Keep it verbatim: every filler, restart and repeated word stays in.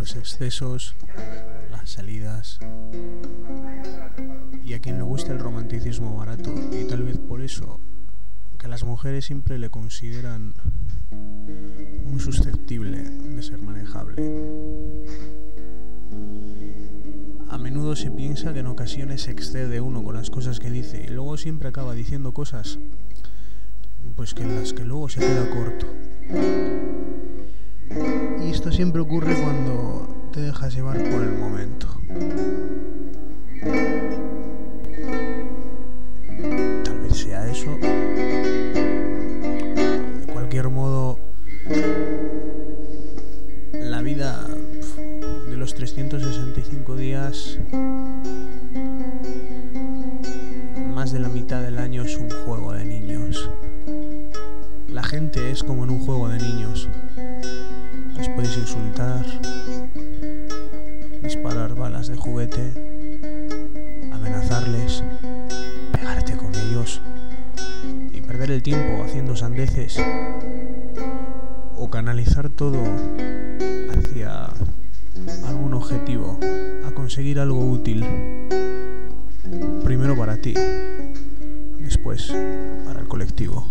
los excesos, las salidas, y a quien le gusta el romanticismo barato, y tal vez por eso que las mujeres siempre le consideran muy susceptible de ser manejable. A menudo se piensa que en ocasiones se excede uno con las cosas que dice y luego siempre acaba diciendo cosas pues que en las que luego se queda corto. Y esto siempre ocurre cuando te dejas llevar por el momento. Tal vez sea eso. De cualquier modo, la vida de los trescientos sesenta y cinco días, más de la mitad del año es un juego de niños. La gente es como en un juego de niños. Les puedes insultar, disparar balas de juguete, amenazarles, pegarte con ellos y perder el tiempo haciendo sandeces, o canalizar todo hacia algún objetivo, a conseguir algo útil, primero para ti, después para el colectivo.